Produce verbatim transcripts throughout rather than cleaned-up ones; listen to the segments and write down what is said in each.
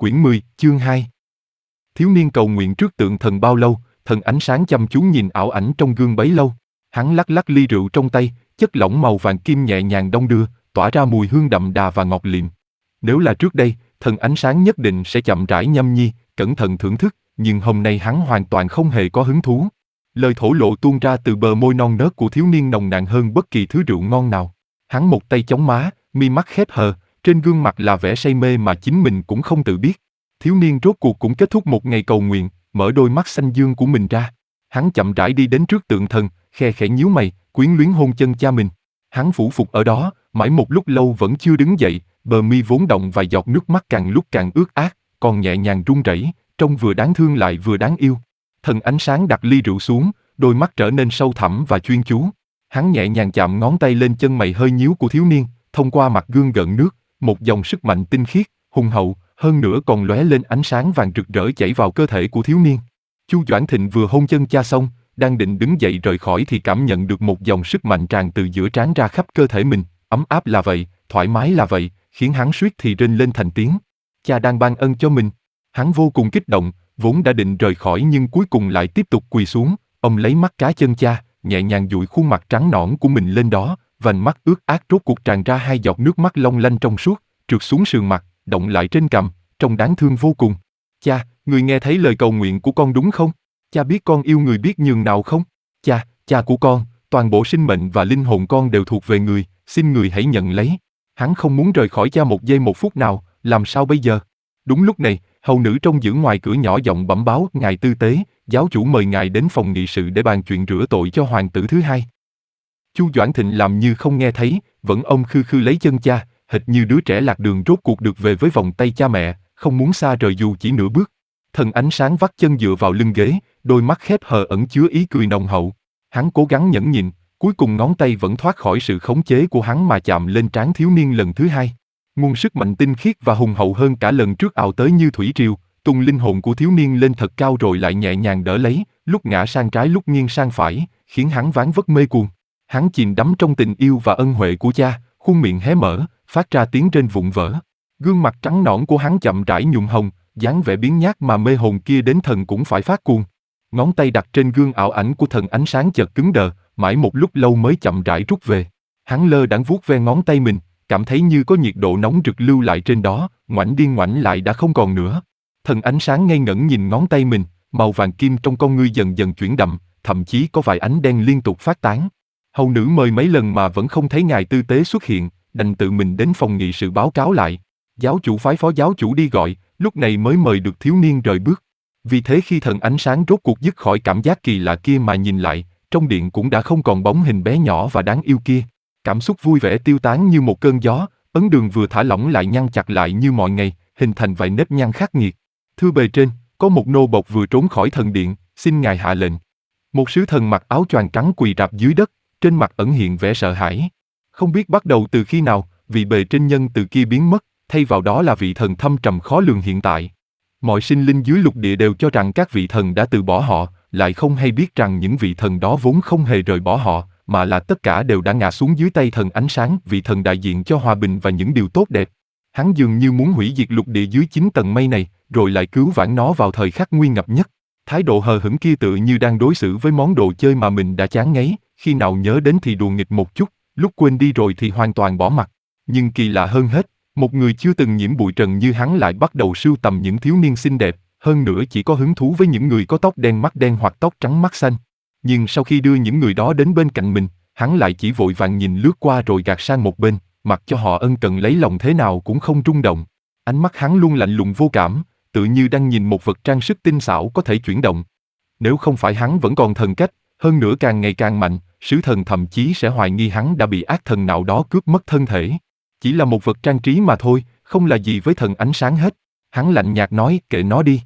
Quyển mười, chương hai. Thiếu niên cầu nguyện trước tượng thần bao lâu, thần ánh sáng chăm chú nhìn ảo ảnh trong gương bấy lâu. Hắn lắc lắc ly rượu trong tay, chất lỏng màu vàng kim nhẹ nhàng đong đưa, tỏa ra mùi hương đậm đà và ngọt liệm. Nếu là trước đây, thần ánh sáng nhất định sẽ chậm rãi nhâm nhi, cẩn thận thưởng thức, nhưng hôm nay hắn hoàn toàn không hề có hứng thú. Lời thổ lộ tuôn ra từ bờ môi non nớt của thiếu niên nồng nàn hơn bất kỳ thứ rượu ngon nào. Hắn một tay chống má, mi mắt khép hờ, trên gương mặt là vẻ say mê mà chính mình cũng không tự biết. Thiếu niên rốt cuộc cũng kết thúc một ngày cầu nguyện, mở đôi mắt xanh dương của mình ra. Hắn chậm rãi đi đến trước tượng thần, khe khẽ nhíu mày, quyến luyến hôn chân cha mình. Hắn phủ phục ở đó, mãi một lúc lâu vẫn chưa đứng dậy, bờ mi vốn động vài giọt nước mắt càng lúc càng ướt át, còn nhẹ nhàng run rẩy, trông vừa đáng thương lại vừa đáng yêu. Thần ánh sáng đặt ly rượu xuống, đôi mắt trở nên sâu thẳm và chuyên chú. Hắn nhẹ nhàng chạm ngón tay lên chân mày hơi nhíu của thiếu niên, thông qua mặt gương gợn nước, một dòng sức mạnh tinh khiết, hùng hậu, hơn nữa còn lóe lên ánh sáng vàng rực rỡ chảy vào cơ thể của thiếu niên. Chu Doãn Thịnh vừa hôn chân cha xong, đang định đứng dậy rời khỏi thì cảm nhận được một dòng sức mạnh tràn từ giữa trán ra khắp cơ thể mình, ấm áp là vậy, thoải mái là vậy, khiến hắn suýt thì rên lên thành tiếng. Cha đang ban ân cho mình. Hắn vô cùng kích động, vốn đã định rời khỏi nhưng cuối cùng lại tiếp tục quỳ xuống, ông lấy mắt cá chân cha, nhẹ nhàng dụi khuôn mặt trắng nõn của mình lên đó, vành mắt ướt át rốt cuộc tràn ra hai giọt nước mắt long lanh trong suốt, trượt xuống sườn mặt, động lại trên cằm, trông đáng thương vô cùng. Cha, người nghe thấy lời cầu nguyện của con đúng không? Cha biết con yêu người biết nhường nào không? Cha, cha của con, toàn bộ sinh mệnh và linh hồn con đều thuộc về người, xin người hãy nhận lấy. Hắn không muốn rời khỏi cha một giây một phút nào, làm sao bây giờ? Đúng lúc này, hầu nữ trông giữ ngoài cửa nhỏ giọng bẩm báo, ngài tư tế, giáo chủ mời ngài đến phòng nghị sự để bàn chuyện rửa tội cho hoàng tử thứ hai. Chu Doãn Thịnh làm như không nghe thấy, vẫn ôm khư khư lấy chân cha, hệt như đứa trẻ lạc đường rốt cuộc được về với vòng tay cha mẹ, không muốn xa rời dù chỉ nửa bước. Thần ánh sáng vắt chân dựa vào lưng ghế, đôi mắt khép hờ ẩn chứa ý cười nồng hậu. Hắn cố gắng nhẫn nhịn, cuối cùng ngón tay vẫn thoát khỏi sự khống chế của hắn mà chạm lên trán thiếu niên lần thứ hai. Nguồn sức mạnh tinh khiết và hùng hậu hơn cả lần trước ào tới như thủy triều, tung linh hồn của thiếu niên lên thật cao rồi lại nhẹ nhàng đỡ lấy, lúc ngã sang trái lúc nghiêng sang phải, khiến hắn ván vất mê cuồng. Hắn chìm đắm trong tình yêu và ân huệ của cha, khuôn miệng hé mở, phát ra tiếng rên vụn vỡ. Gương mặt trắng nõn của hắn chậm rãi nhuộm hồng, dáng vẻ biếng nhác mà mê hồn kia đến thần cũng phải phát cuồng. Ngón tay đặt trên gương ảo ảnh của thần ánh sáng chợt cứng đờ, mãi một lúc lâu mới chậm rãi rút về. Hắn lơ đãng vuốt ve ngón tay mình, cảm thấy như có nhiệt độ nóng rực lưu lại trên đó, ngoảnh đi ngoảnh lại đã không còn nữa. Thần ánh sáng ngây ngẩn nhìn ngón tay mình, màu vàng kim trong con ngươi dần dần chuyển đậm, thậm chí có vài ánh đen liên tục phát tán. Hầu nữ mời mấy lần mà vẫn không thấy ngài tư tế xuất hiện, đành tự mình đến phòng nghị sự báo cáo lại. Giáo chủ phái phó giáo chủ đi gọi, lúc này mới mời được thiếu niên rời bước. Vì thế khi thần ánh sáng rốt cuộc dứt khỏi cảm giác kỳ lạ kia mà nhìn lại, trong điện cũng đã không còn bóng hình bé nhỏ và đáng yêu kia. Cảm xúc vui vẻ tiêu tán như một cơn gió, ấn đường vừa thả lỏng lại nhăn chặt lại như mọi ngày, hình thành vài nếp nhăn khắc nghiệt. Thưa bề trên, có một nô bộc vừa trốn khỏi thần điện, xin ngài hạ lệnh. Một sứ thần mặc áo choàng trắng quỳ rạp dưới đất, trên mặt ẩn hiện vẻ sợ hãi. Không biết bắt đầu từ khi nào, vị bề trên nhân từ kia biến mất, thay vào đó là vị thần thâm trầm khó lường hiện tại. Mọi sinh linh dưới lục địa đều cho rằng các vị thần đã từ bỏ họ, lại không hay biết rằng những vị thần đó vốn không hề rời bỏ họ, mà là tất cả đều đã ngã xuống dưới tay thần ánh sáng, vị thần đại diện cho hòa bình và những điều tốt đẹp. Hắn dường như muốn hủy diệt lục địa dưới chín tầng mây này, rồi lại cứu vãn nó vào thời khắc nguy ngập nhất. Thái độ hờ hững kia tựa như đang đối xử với món đồ chơi mà mình đã chán ngấy, khi nào nhớ đến thì đùa nghịch một chút, lúc quên đi rồi thì hoàn toàn bỏ mặc. Nhưng kỳ lạ hơn hết, một người chưa từng nhiễm bụi trần như hắn lại bắt đầu sưu tầm những thiếu niên xinh đẹp, hơn nữa chỉ có hứng thú với những người có tóc đen mắt đen hoặc tóc trắng mắt xanh. Nhưng sau khi đưa những người đó đến bên cạnh mình, hắn lại chỉ vội vàng nhìn lướt qua rồi gạt sang một bên, mặc cho họ ân cần lấy lòng thế nào cũng không rung động. Ánh mắt hắn luôn lạnh lùng vô cảm, tự như đang nhìn một vật trang sức tinh xảo có thể chuyển động. Nếu không phải hắn vẫn còn thần cách, hơn nữa càng ngày càng mạnh, sứ thần thậm chí sẽ hoài nghi hắn đã bị ác thần nào đó cướp mất thân thể. Chỉ là một vật trang trí mà thôi, không là gì với thần ánh sáng hết. Hắn lạnh nhạt nói, kệ nó đi.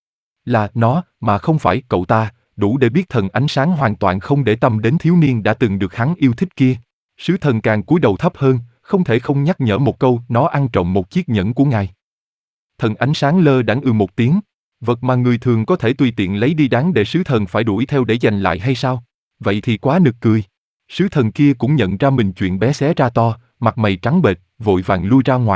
Là nó, mà không phải cậu ta, đủ để biết thần ánh sáng hoàn toàn không để tâm đến thiếu niên đã từng được hắn yêu thích kia. Sứ thần càng cúi đầu thấp hơn, không thể không nhắc nhở một câu, nó ăn trộm một chiếc nhẫn của ngài. Thần ánh sáng lơ đãng ư một tiếng, vật mà người thường có thể tùy tiện lấy đi đáng để sứ thần phải đuổi theo để giành lại hay sao? Vậy thì quá nực cười. Sứ thần kia cũng nhận ra mình chuyện bé xé ra to, mặt mày trắng bệch, vội vàng lui ra ngoài.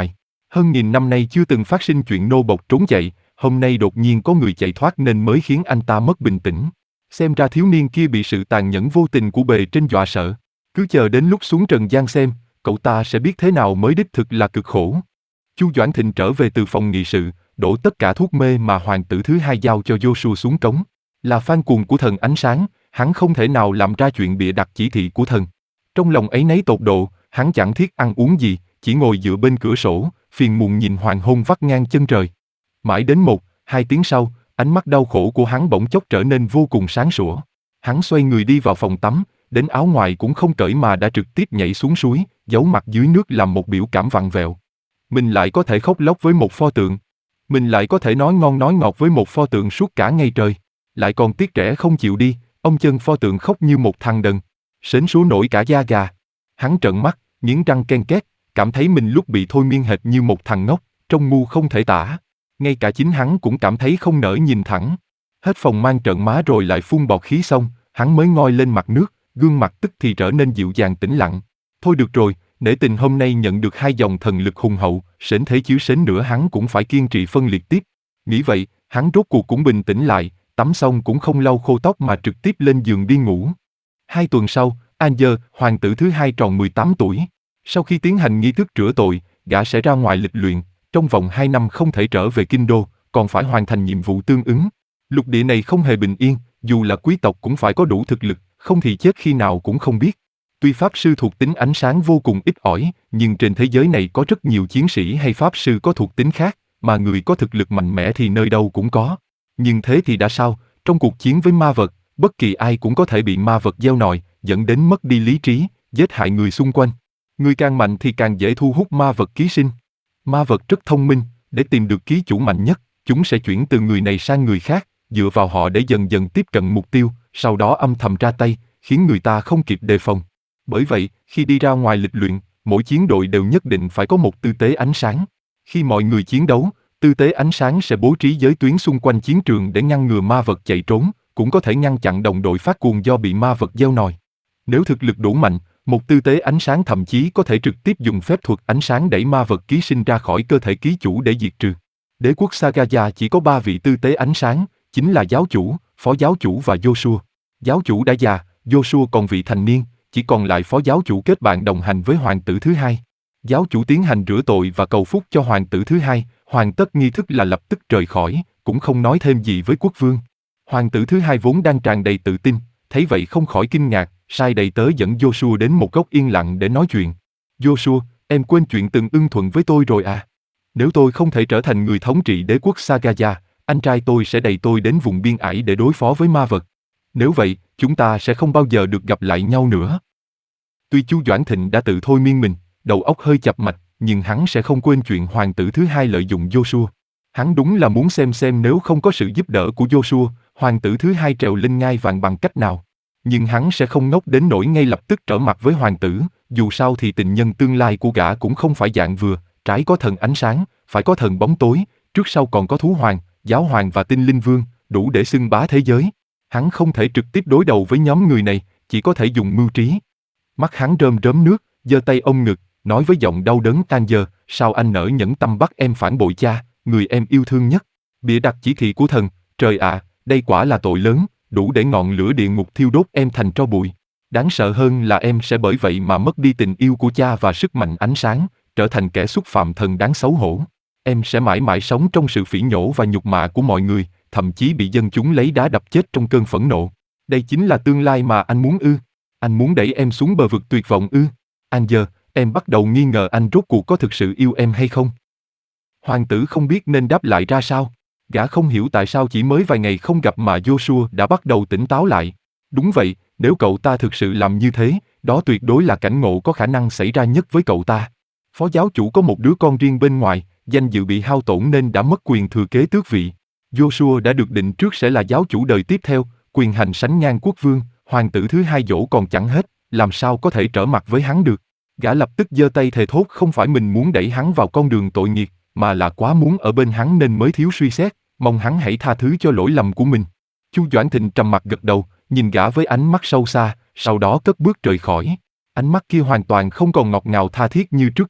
Hơn nghìn năm nay chưa từng phát sinh chuyện nô bộc trốn chạy, hôm nay đột nhiên có người chạy thoát nên mới khiến anh ta mất bình tĩnh. Xem ra thiếu niên kia bị sự tàn nhẫn vô tình của bề trên dọa sợ. Cứ chờ đến lúc xuống trần gian xem, cậu ta sẽ biết thế nào mới đích thực là cực khổ. Chu Doãn Thịnh trở về từ phòng nghị sự, đổ tất cả thuốc mê mà hoàng tử thứ hai giao cho Joshua xuống cống. Là fan cuồng của thần ánh sáng, hắn không thể nào làm ra chuyện bịa đặt chỉ thị của thần. Trong lòng ấy nấy tột độ, hắn chẳng thiết ăn uống gì, chỉ ngồi dựa bên cửa sổ, phiền muộn nhìn hoàng hôn vắt ngang chân trời. Mãi đến một, hai tiếng sau, ánh mắt đau khổ của hắn bỗng chốc trở nên vô cùng sáng sủa. Hắn xoay người đi vào phòng tắm, đến áo ngoài cũng không cởi mà đã trực tiếp nhảy xuống suối, giấu mặt dưới nước làm một biểu cảm vặn vẹo. Mình lại có thể khóc lóc với một pho tượng. Mình lại có thể nói ngon nói ngọt với một pho tượng suốt cả ngày trời. Lại còn tiếc trẻ không chịu đi, ông chân pho tượng khóc như một thằng đần. Sến súa nổi cả da gà. Hắn trợn mắt, nghiến răng ken két, cảm thấy mình lúc bị thôi miên hệt như một thằng ngốc, trông ngu không thể tả. Ngay cả chính hắn cũng cảm thấy không nỡ nhìn thẳng. Hết phòng mang trợn má rồi lại phun bọt khí xong, hắn mới ngoi lên mặt nước, gương mặt tức thì trở nên dịu dàng tĩnh lặng. Thôi được rồi, nể tình hôm nay nhận được hai dòng thần lực hùng hậu, sến thế chứ sến nữa hắn cũng phải kiên trì phân liệt tiếp. Nghĩ vậy, hắn rốt cuộc cũng bình tĩnh lại, tắm xong cũng không lau khô tóc mà trực tiếp lên giường đi ngủ. Hai tuần sau, Angel, hoàng tử thứ hai tròn mười tám tuổi. Sau khi tiến hành nghi thức rửa tội, gã sẽ ra ngoài lịch luyện, trong vòng hai năm không thể trở về kinh đô, còn phải hoàn thành nhiệm vụ tương ứng. Lục địa này không hề bình yên, dù là quý tộc cũng phải có đủ thực lực, không thì chết khi nào cũng không biết. Tuy pháp sư thuộc tính ánh sáng vô cùng ít ỏi, nhưng trên thế giới này có rất nhiều chiến sĩ hay pháp sư có thuộc tính khác, mà người có thực lực mạnh mẽ thì nơi đâu cũng có. Nhưng thế thì đã sao, trong cuộc chiến với ma vật, bất kỳ ai cũng có thể bị ma vật gieo nòi, dẫn đến mất đi lý trí, giết hại người xung quanh. Người càng mạnh thì càng dễ thu hút ma vật ký sinh. Ma vật rất thông minh, để tìm được ký chủ mạnh nhất, chúng sẽ chuyển từ người này sang người khác, dựa vào họ để dần dần tiếp cận mục tiêu, sau đó âm thầm ra tay, khiến người ta không kịp đề phòng. Bởi vậy, khi đi ra ngoài lịch luyện, mỗi chiến đội đều nhất định phải có một tư tế ánh sáng. Khi mọi người chiến đấu, tư tế ánh sáng sẽ bố trí giới tuyến xung quanh chiến trường để ngăn ngừa ma vật chạy trốn, cũng có thể ngăn chặn đồng đội phát cuồng do bị ma vật gieo nòi. Nếu thực lực đủ mạnh, một tư tế ánh sáng thậm chí có thể trực tiếp dùng phép thuật ánh sáng đẩy ma vật ký sinh ra khỏi cơ thể ký chủ để diệt trừ. Đế quốc Sagaya chỉ có ba vị tư tế ánh sáng, chính là giáo chủ, phó giáo chủ và Joshua. Giáo chủ đã già, Joshua còn vị thành niên, chỉ còn lại phó giáo chủ kết bạn đồng hành với hoàng tử thứ hai. Giáo chủ tiến hành rửa tội và cầu phúc cho hoàng tử thứ hai, hoàn tất nghi thức là lập tức rời khỏi, cũng không nói thêm gì với quốc vương. Hoàng tử thứ hai vốn đang tràn đầy tự tin, thấy vậy không khỏi kinh ngạc, sai đầy tớ dẫn Joshua đến một góc yên lặng để nói chuyện. Joshua, em quên chuyện từng ưng thuận với tôi rồi à? Nếu tôi không thể trở thành người thống trị đế quốc Sagaya, anh trai tôi sẽ đẩy tôi đến vùng biên ải để đối phó với ma vật. Nếu vậy, chúng ta sẽ không bao giờ được gặp lại nhau nữa. Tuy Chu Doãn Thịnh đã tự thôi miên mình, đầu óc hơi chập mạch, nhưng hắn sẽ không quên chuyện hoàng tử thứ hai lợi dụng Joshua. Hắn đúng là muốn xem xem nếu không có sự giúp đỡ của Joshua, hoàng tử thứ hai trèo lên ngai vàng bằng cách nào. Nhưng hắn sẽ không ngốc đến nỗi ngay lập tức trở mặt với hoàng tử, dù sao thì tình nhân tương lai của gã cũng không phải dạng vừa, trái có thần ánh sáng, phải có thần bóng tối, trước sau còn có thú hoàng, giáo hoàng và tinh linh vương, đủ để xưng bá thế giới. Hắn không thể trực tiếp đối đầu với nhóm người này, chỉ có thể dùng mưu trí. Mắt hắn rơm rớm nước, giơ tay ôm ngực, nói với giọng đau đớn tan dơ, sao anh nỡ nhẫn tâm bắt em phản bội cha, người em yêu thương nhất. Bịa đặt chỉ thị của thần, trời ạ, đây quả là tội lớn, đủ để ngọn lửa địa ngục thiêu đốt em thành tro bụi. Đáng sợ hơn là em sẽ bởi vậy mà mất đi tình yêu của cha và sức mạnh ánh sáng, trở thành kẻ xúc phạm thần đáng xấu hổ. Em sẽ mãi mãi sống trong sự phỉ nhổ và nhục mạ của mọi người, thậm chí bị dân chúng lấy đá đập chết trong cơn phẫn nộ. Đây chính là tương lai mà anh muốn ư? Anh muốn đẩy em xuống bờ vực tuyệt vọng ư? Angel, em bắt đầu nghi ngờ anh rốt cuộc có thực sự yêu em hay không? Hoàng tử không biết nên đáp lại ra sao. Gã không hiểu tại sao chỉ mới vài ngày không gặp mà Joshua đã bắt đầu tỉnh táo lại. Đúng vậy, nếu cậu ta thực sự làm như thế, đó tuyệt đối là cảnh ngộ có khả năng xảy ra nhất với cậu ta. Phó giáo chủ có một đứa con riêng bên ngoài, danh dự bị hao tổn nên đã mất quyền thừa kế tước vị. Joshua đã được định trước sẽ là giáo chủ đời tiếp theo, quyền hành sánh ngang quốc vương, hoàng tử thứ hai dỗ còn chẳng hết, làm sao có thể trở mặt với hắn được. Gã lập tức giơ tay thề thốt không phải mình muốn đẩy hắn vào con đường tội nghiệp, mà là quá muốn ở bên hắn nên mới thiếu suy xét, mong hắn hãy tha thứ cho lỗi lầm của mình. Chu Doãn Thịnh trầm mặt gật đầu, nhìn gã với ánh mắt sâu xa, sau đó cất bước rời khỏi. Ánh mắt kia hoàn toàn không còn ngọt ngào tha thiết như trước kia,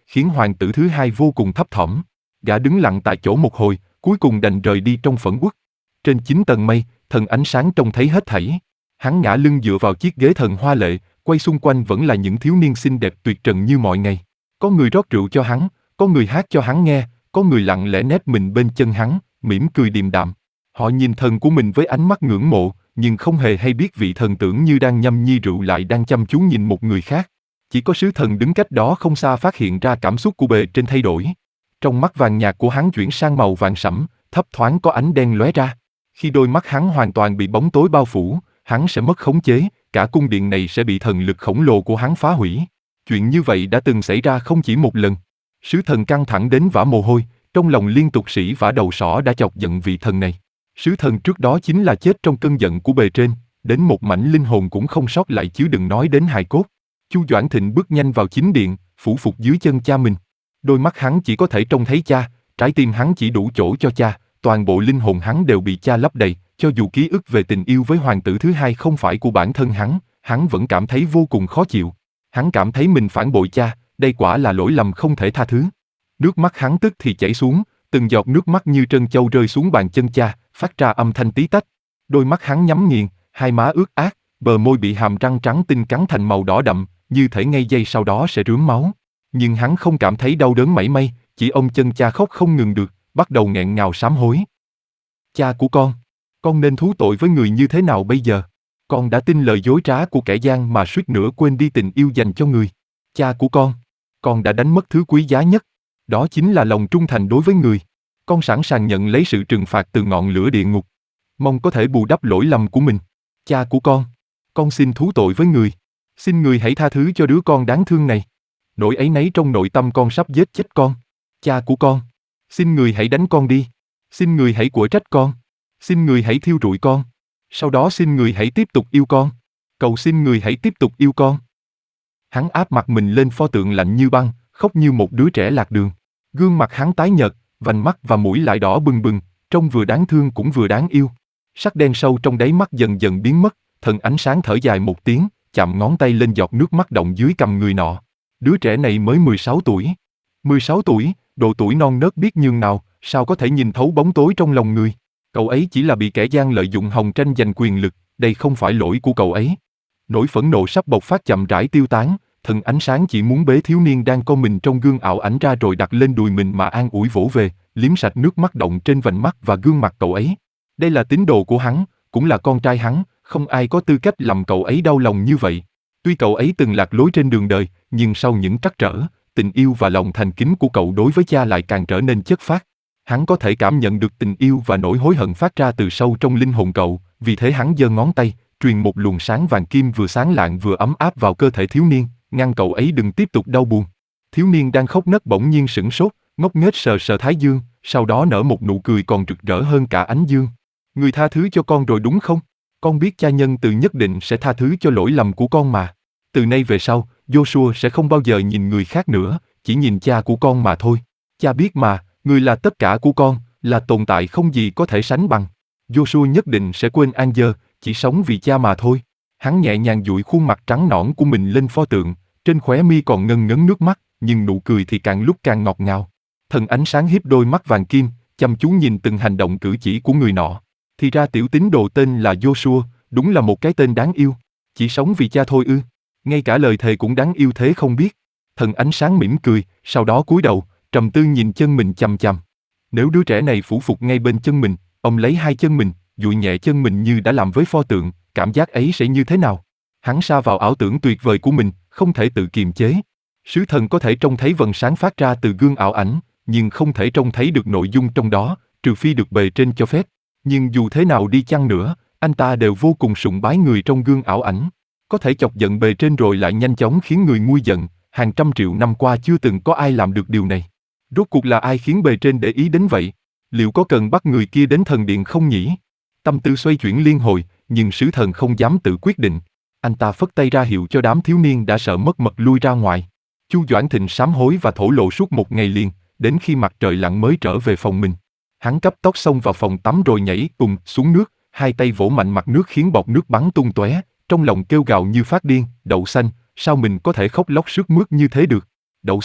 khiến hoàng tử thứ hai vô cùng thấp thỏm. Gã đứng lặng tại chỗ một hồi, cuối cùng đành rời đi trong phẫn uất. Trên chín tầng mây, thần ánh sáng trông thấy hết thảy. Hắn ngã lưng dựa vào chiếc ghế thần hoa lệ, quay xung quanh vẫn là những thiếu niên xinh đẹp tuyệt trần như mọi ngày. Có người rót rượu cho hắn, có người hát cho hắn nghe, có người lặng lẽ nép mình bên chân hắn, mỉm cười điềm đạm. Họ nhìn thần của mình với ánh mắt ngưỡng mộ, nhưng không hề hay biết vị thần tưởng như đang nhâm nhi rượu lại đang chăm chú nhìn một người khác. Chỉ có sứ thần đứng cách đó không xa phát hiện ra cảm xúc của bề trên thay đổi. Trong mắt vàng nhạt của hắn chuyển sang màu vàng sẫm, thấp thoáng có ánh đen lóe ra. Khi đôi mắt hắn hoàn toàn bị bóng tối bao phủ, hắn sẽ mất khống chế, cả cung điện này sẽ bị thần lực khổng lồ của hắn phá hủy. Chuyện như vậy đã từng xảy ra không chỉ một lần. Sứ thần căng thẳng đến vã mồ hôi, trong lòng liên tục sỉ vả đầu sỏ đã chọc giận vị thần này. Sứ thần trước đó chính là chết trong cơn giận của bề trên, đến một mảnh linh hồn cũng không sót lại chứ đừng nói đến hài cốt. Chu Doãn Thịnh bước nhanh vào chính điện, phủ phục dưới chân cha mình. Đôi mắt hắn chỉ có thể trông thấy cha, trái tim hắn chỉ đủ chỗ cho cha, toàn bộ linh hồn hắn đều bị cha lấp đầy, cho dù ký ức về tình yêu với hoàng tử thứ hai không phải của bản thân hắn, hắn vẫn cảm thấy vô cùng khó chịu. Hắn cảm thấy mình phản bội cha, đây quả là lỗi lầm không thể tha thứ. Nước mắt hắn tức thì chảy xuống, từng giọt nước mắt như trân châu rơi xuống bàn chân cha, phát ra âm thanh tí tách. Đôi mắt hắn nhắm nghiền, hai má ướt át, bờ môi bị hàm răng trắng tinh cắn thành màu đỏ đậm, như thể ngay giây sau đó sẽ rướm máu. Nhưng hắn không cảm thấy đau đớn mảy may, chỉ ôm chân cha khóc không ngừng được, bắt đầu nghẹn ngào sám hối. Cha của con, con nên thú tội với người như thế nào bây giờ? Con đã tin lời dối trá của kẻ gian mà suýt nữa quên đi tình yêu dành cho người. Cha của con, con đã đánh mất thứ quý giá nhất, đó chính là lòng trung thành đối với người. Con sẵn sàng nhận lấy sự trừng phạt từ ngọn lửa địa ngục, mong có thể bù đắp lỗi lầm của mình. Cha của con, con xin thú tội với người. Xin người hãy tha thứ cho đứa con đáng thương này. Nỗi áy náy trong nội tâm con sắp giết chết con. Cha của con, xin người hãy đánh con đi. Xin người hãy quở trách con. Xin người hãy thiêu rụi con. Sau đó xin người hãy tiếp tục yêu con. Cầu xin người hãy tiếp tục yêu con. Hắn áp mặt mình lên pho tượng lạnh như băng, khóc như một đứa trẻ lạc đường. Gương mặt hắn tái nhợt, vành mắt và mũi lại đỏ bừng bừng, trông vừa đáng thương cũng vừa đáng yêu. Sắc đen sâu trong đáy mắt dần dần biến mất, thần ánh sáng thở dài một tiếng, chạm ngón tay lên giọt nước mắt đọng dưới cằm người nọ. Đứa trẻ này mới mười sáu tuổi. mười sáu tuổi, độ tuổi non nớt biết nhường nào, sao có thể nhìn thấu bóng tối trong lòng người. Cậu ấy chỉ là bị kẻ gian lợi dụng hòng tranh giành quyền lực, đây không phải lỗi của cậu ấy. Nỗi phẫn nộ sắp bộc phát chậm rãi tiêu tán, thần ánh sáng chỉ muốn bế thiếu niên đang co mình trong gương ảo ảnh ra rồi đặt lên đùi mình mà an ủi vỗ về, liếm sạch nước mắt đọng trên vành mắt và gương mặt cậu ấy. Đây là tín đồ của hắn, cũng là con trai hắn, không ai có tư cách làm cậu ấy đau lòng như vậy. Tuy cậu ấy từng lạc lối trên đường đời, nhưng sau những trắc trở, tình yêu và lòng thành kính của cậu đối với cha lại càng trở nên chất phác. Hắn có thể cảm nhận được tình yêu và nỗi hối hận phát ra từ sâu trong linh hồn cậu, vì thế hắn giơ ngón tay, truyền một luồng sáng vàng kim vừa sáng lạng vừa ấm áp vào cơ thể thiếu niên, ngăn cậu ấy đừng tiếp tục đau buồn. Thiếu niên đang khóc nấc bỗng nhiên sửng sốt, ngốc nghếch sờ sờ thái dương, sau đó nở một nụ cười còn rực rỡ hơn cả ánh dương. Người tha thứ cho con rồi đúng không? Con biết cha nhân từ nhất định sẽ tha thứ cho lỗi lầm của con mà. Từ nay về sau, Joshua sẽ không bao giờ nhìn người khác nữa, chỉ nhìn cha của con mà thôi. Cha biết mà, người là tất cả của con, là tồn tại không gì có thể sánh bằng. Joshua nhất định sẽ quên Angel, chỉ sống vì cha mà thôi. Hắn nhẹ nhàng dụi khuôn mặt trắng nõn của mình lên pho tượng, trên khóe mi còn ngân ngấn nước mắt, nhưng nụ cười thì càng lúc càng ngọt ngào. Thần ánh sáng hiếp đôi mắt vàng kim, chăm chú nhìn từng hành động cử chỉ của người nọ. Thì ra tiểu tín đồ tên là Joshua, đúng là một cái tên đáng yêu. Chỉ sống vì cha thôi ư? Ngay cả lời thề cũng đáng yêu thế không biết. Thần ánh sáng mỉm cười, sau đó cúi đầu, trầm tư nhìn chân mình chằm chằm. Nếu đứa trẻ này phủ phục ngay bên chân mình, ông lấy hai chân mình, dụi nhẹ chân mình như đã làm với pho tượng, cảm giác ấy sẽ như thế nào? Hắn sa vào ảo tưởng tuyệt vời của mình, không thể tự kiềm chế. Sứ thần có thể trông thấy vầng sáng phát ra từ gương ảo ảnh, nhưng không thể trông thấy được nội dung trong đó, trừ phi được bề trên cho phép. Nhưng dù thế nào đi chăng nữa, anh ta đều vô cùng sùng bái người trong gương ảo ảnh. Có thể chọc giận bề trên rồi lại nhanh chóng khiến người nguôi giận, hàng trăm triệu năm qua chưa từng có ai làm được điều này. Rốt cuộc là ai khiến bề trên để ý đến vậy? Liệu có cần bắt người kia đến thần điện không nhỉ? Tâm tư xoay chuyển liên hồi, nhưng sứ thần không dám tự quyết định. Anh ta phất tay ra hiệu cho đám thiếu niên đã sợ mất mật lui ra ngoài. Chu Doãn Thịnh sám hối và thổ lộ suốt một ngày liền, đến khi mặt trời lặn mới trở về phòng mình. Hắn cấp tốc xông vào phòng tắm rồi nhảy cùng xuống nước, hai tay vỗ mạnh mặt nước khiến bọt nước bắn tung tóe, trong lòng kêu gào như phát điên. Đậu xanh, sao mình có thể khóc lóc sướt mướt như thế được? Đậu xanh,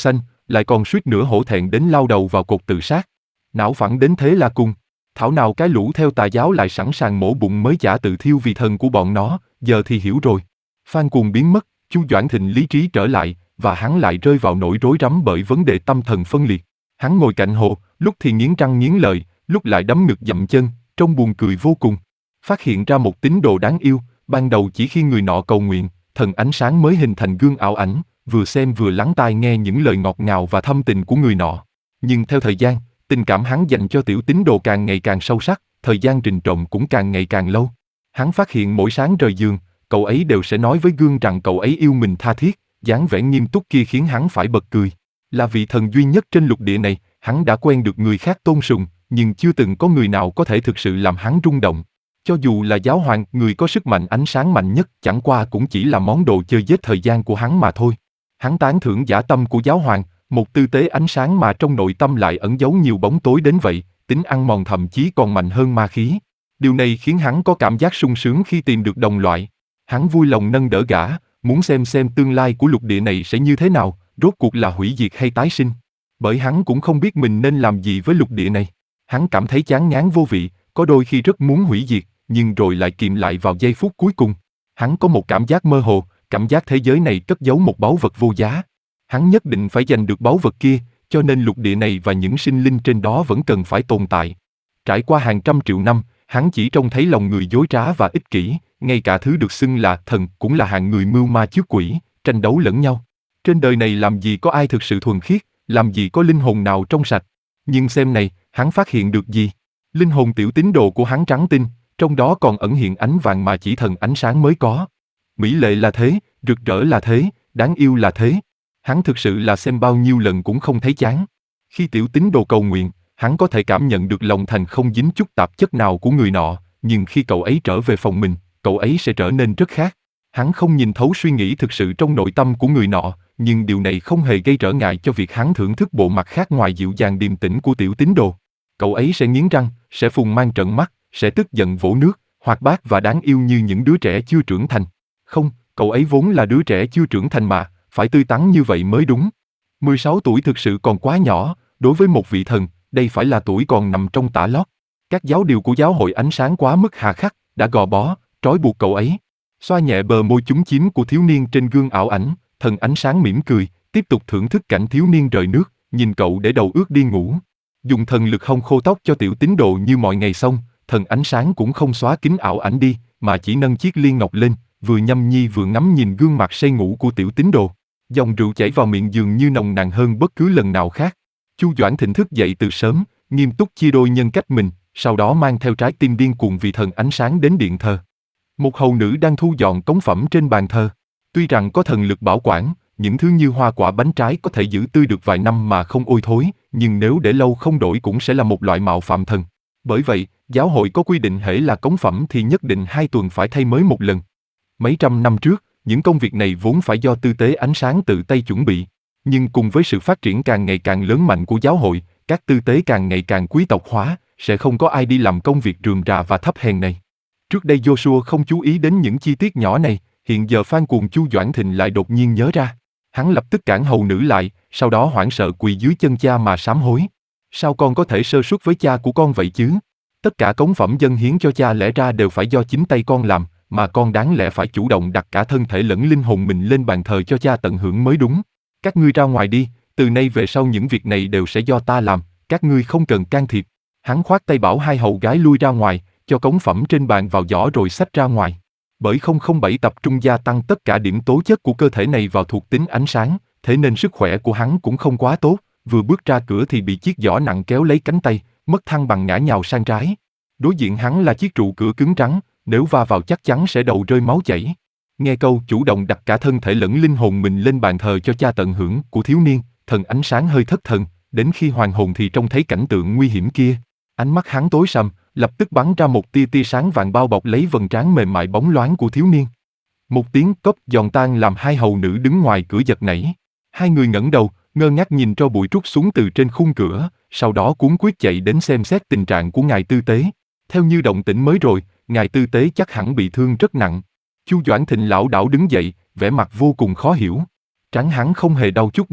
lại còn suýt nữa hổ thẹn đến lao đầu vào cột tự sát. Não phẳng đến thế là cùng. Thảo nào cái lũ theo tà giáo lại sẵn sàng mổ bụng mới chả tự thiêu vì thần của bọn nó, giờ thì hiểu rồi. Phan Cuồng biến mất, Chu Doãn Thịnh lý trí trở lại, và hắn lại rơi vào nỗi rối rắm bởi vấn đề tâm thần phân liệt. Hắn ngồi cạnh hồ, lúc thì nghiến răng nghiến lợi, lúc lại đấm ngực dậm chân, trông buồn cười vô cùng. Phát hiện ra một tín đồ đáng yêu, ban đầu chỉ khi người nọ cầu nguyện, thần ánh sáng mới hình thành gương ảo ảnh, vừa xem vừa lắng tai nghe những lời ngọt ngào và thâm tình của người nọ. Nhưng theo thời gian, tình cảm hắn dành cho tiểu tín đồ càng ngày càng sâu sắc, thời gian rình trộm cũng càng ngày càng lâu. Hắn phát hiện mỗi sáng rời giường, cậu ấy đều sẽ nói với gương rằng cậu ấy yêu mình tha thiết, dáng vẻ nghiêm túc kia khiến hắn phải bật cười. Là vị thần duy nhất trên lục địa này, hắn đã quen được người khác tôn sùng, nhưng chưa từng có người nào có thể thực sự làm hắn rung động. Cho dù là giáo hoàng, người có sức mạnh ánh sáng mạnh nhất, chẳng qua cũng chỉ là món đồ chơi giết thời gian của hắn mà thôi. Hắn tán thưởng dã tâm của giáo hoàng, một tư tế ánh sáng mà trong nội tâm lại ẩn giấu nhiều bóng tối đến vậy, tính ăn mòn thậm chí còn mạnh hơn ma khí. Điều này khiến hắn có cảm giác sung sướng khi tìm được đồng loại. Hắn vui lòng nâng đỡ gã, muốn xem xem tương lai của lục địa này sẽ như thế nào, rốt cuộc là hủy diệt hay tái sinh. Bởi hắn cũng không biết mình nên làm gì với lục địa này. Hắn cảm thấy chán ngán vô vị, có đôi khi rất muốn hủy diệt, nhưng rồi lại kìm lại vào giây phút cuối cùng. Hắn có một cảm giác mơ hồ, cảm giác thế giới này cất giấu một báu vật vô giá. Hắn nhất định phải giành được báu vật kia, cho nên lục địa này và những sinh linh trên đó vẫn cần phải tồn tại. Trải qua hàng trăm triệu năm, hắn chỉ trông thấy lòng người dối trá và ích kỷ, ngay cả thứ được xưng là thần cũng là hạng người mưu ma trước quỷ, tranh đấu lẫn nhau. Trên đời này làm gì có ai thực sự thuần khiết, làm gì có linh hồn nào trong sạch. Nhưng xem này, hắn phát hiện được gì? Linh hồn tiểu tín đồ của hắn trắng tinh, trong đó còn ẩn hiện ánh vàng mà chỉ thần ánh sáng mới có. Mỹ lệ là thế, rực rỡ là thế, đáng yêu là thế. Hắn thực sự là xem bao nhiêu lần cũng không thấy chán. Khi tiểu tín đồ cầu nguyện, hắn có thể cảm nhận được lòng thành không dính chút tạp chất nào của người nọ, nhưng khi cậu ấy trở về phòng mình, cậu ấy sẽ trở nên rất khác. Hắn không nhìn thấu suy nghĩ thực sự trong nội tâm của người nọ, nhưng điều này không hề gây trở ngại cho việc hắn thưởng thức bộ mặt khác ngoài dịu dàng điềm tĩnh của tiểu tín đồ. Cậu ấy sẽ nghiến răng, sẽ phùng mang trợn mắt, sẽ tức giận vỗ nước, hoạt bát và đáng yêu như những đứa trẻ chưa trưởng thành. Không, cậu ấy vốn là đứa trẻ chưa trưởng thành mà, phải tươi tắn như vậy mới đúng. mười sáu tuổi thực sự còn quá nhỏ, đối với một vị thần, đây phải là tuổi còn nằm trong tả lót. Các giáo điều của giáo hội ánh sáng quá mức hà khắc, đã gò bó, trói buộc cậu ấy. Xoa nhẹ bờ môi chúm chím của thiếu niên trên gương ảo ảnh, thần ánh sáng mỉm cười, tiếp tục thưởng thức cảnh thiếu niên rời nước, nhìn cậu để đầu ướt đi ngủ. Dùng thần lực hong khô tóc cho tiểu tín đồ như mọi ngày xong, thần ánh sáng cũng không xóa kính ảo ảnh đi, mà chỉ nâng chiếc liên ngọc lên, vừa nhâm nhi vừa ngắm nhìn gương mặt say ngủ của tiểu tín đồ. Dòng rượu chảy vào miệng dường như nồng nàn hơn bất cứ lần nào khác. Chu Doãn Thịnh thức dậy từ sớm, nghiêm túc chia đôi nhân cách mình, sau đó mang theo trái tim điên cuồng vì thần ánh sáng đến điện thờ. Một hầu nữ đang thu dọn cống phẩm trên bàn thờ. Tuy rằng có thần lực bảo quản, những thứ như hoa quả bánh trái có thể giữ tươi được vài năm mà không ôi thối, nhưng nếu để lâu không đổi cũng sẽ là một loại mạo phạm thần. Bởi vậy, giáo hội có quy định hễ là cống phẩm thì nhất định hai tuần phải thay mới một lần. Mấy trăm năm trước, những công việc này vốn phải do tư tế ánh sáng tự tay chuẩn bị. Nhưng cùng với sự phát triển càng ngày càng lớn mạnh của giáo hội, các tư tế càng ngày càng quý tộc hóa, sẽ không có ai đi làm công việc rườm rà và thấp hèn này. Trước đây Joshua không chú ý đến những chi tiết nhỏ này, hiện giờ Phan Cuồng Chu Doãn Thịnh lại đột nhiên nhớ ra. Hắn lập tức cản hầu nữ lại, sau đó hoảng sợ quỳ dưới chân cha mà sám hối. Sao con có thể sơ suất với cha của con vậy chứ? Tất cả cống phẩm dâng hiến cho cha lẽ ra đều phải do chính tay con làm, mà con đáng lẽ phải chủ động đặt cả thân thể lẫn linh hồn mình lên bàn thờ cho cha tận hưởng mới đúng. Các ngươi ra ngoài đi, từ nay về sau những việc này đều sẽ do ta làm, các ngươi không cần can thiệp. Hắn khoát tay bảo hai hầu gái lui ra ngoài, cho cống phẩm trên bàn vào giỏ rồi xách ra ngoài. Bởi không không bảy tập trung gia tăng tất cả điểm tố chất của cơ thể này vào thuộc tính ánh sáng, thế nên sức khỏe của hắn cũng không quá tốt, vừa bước ra cửa thì bị chiếc giỏ nặng kéo lấy cánh tay, mất thăng bằng ngã nhào sang trái. Đối diện hắn là chiếc trụ cửa cứng rắn, nếu va vào chắc chắn sẽ đầu rơi máu chảy. Nghe câu chủ động đặt cả thân thể lẫn linh hồn mình lên bàn thờ cho cha tận hưởng của thiếu niên, thần ánh sáng hơi thất thần, đến khi hoàn hồn thì trông thấy cảnh tượng nguy hiểm kia. Ánh mắt hắn tối sầm, lập tức bắn ra một tia tia sáng vàng bao bọc lấy vầng trán mềm mại bóng loáng của thiếu niên. Một tiếng cốc giòn tan làm hai hầu nữ đứng ngoài cửa giật nảy. Hai người ngẩng đầu, ngơ ngác nhìn tro bụi trút xuống từ trên khung cửa, sau đó cuống quýt chạy đến xem xét tình trạng của ngài tư tế. Theo như động tĩnh mới rồi, ngài tư tế chắc hẳn bị thương rất nặng. Chu Doãn Thịnh lảo đảo đứng dậy, vẻ mặt vô cùng khó hiểu. Trán hắn không hề đau chút nào,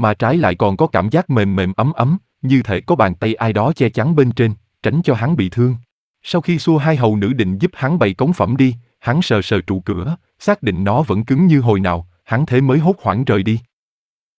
mà trái lại còn có cảm giác mềm mềm ấm ấm, như thể có bàn tay ai đó che chắn bên trên, tránh cho hắn bị thương. Sau khi xua hai hầu nữ định giúp hắn bày cống phẩm đi, hắn sờ sờ trụ cửa, xác định nó vẫn cứng như hồi nào, hắn thế mới hốt hoảng rời đi.